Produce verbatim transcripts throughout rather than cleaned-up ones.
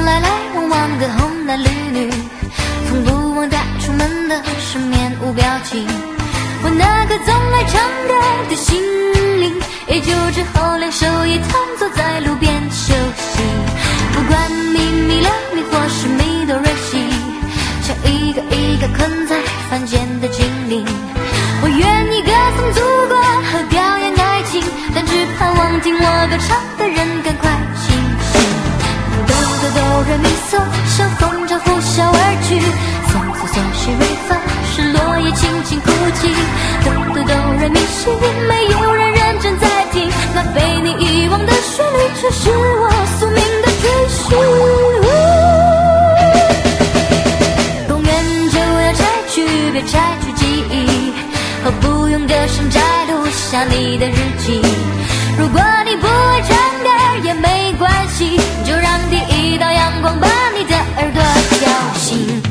来来往往的红男绿女，从不忘带出门的是面无表情。我那颗总爱唱歌的心灵，也就只好两手一摊坐在路边休息。不管咪咪啦咪或是咪哆瑞西，像一个一个困在凡间的精灵。我愿意歌颂祖国和表演爱情，但只盼望听我歌唱的人赶快清醒。哆哆哆来咪嗦，像风筝呼啸而去。嗦嗦嗦西瑞发，是落叶轻轻哭泣。哆哆哆来咪西，没有人认真在听，那被你遗忘的旋律，却是我宿命的追寻。公园就要拆去，别拆去记忆，和不用歌声摘录下你的日记。如果你不会唱歌也没关系，就让第一道阳光把你的耳朵叫醒。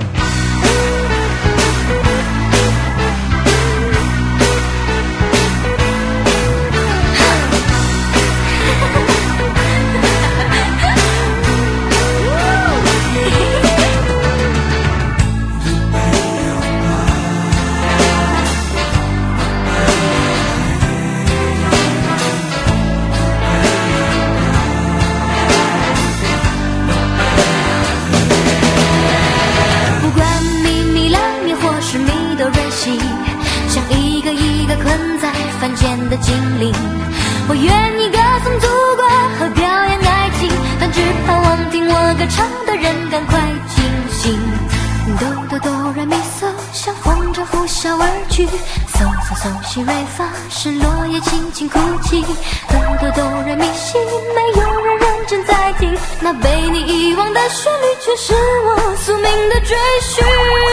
像一个一个困在凡间的精灵，我愿意歌颂祖国和表演爱情，但只盼望听我歌唱的人赶快清醒。哆哆哆来咪嗦，像风筝呼啸而去。嗦嗦嗦西瑞发，是落叶轻轻哭泣。哆哆哆来咪西，没有人认真在听，那被你遗忘的旋律，却是我宿命的追寻。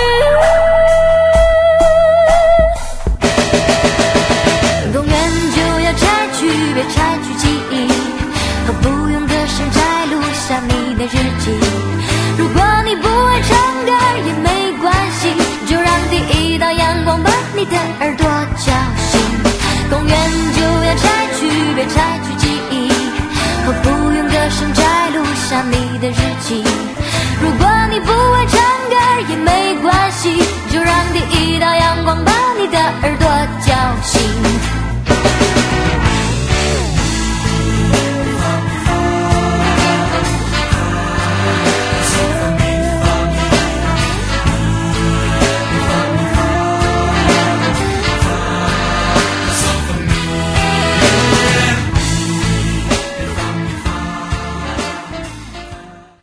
公园就要拆去，别拆去记忆，和不用歌声摘录下你的日记。如果你不会唱歌也没关系，就让第一道阳光把你的耳朵叫醒。公园就要拆去，别拆去记忆，和不用歌声摘录下你的日记。如果你不会唱歌也没关系，就让第一道阳光把你的耳朵叫醒。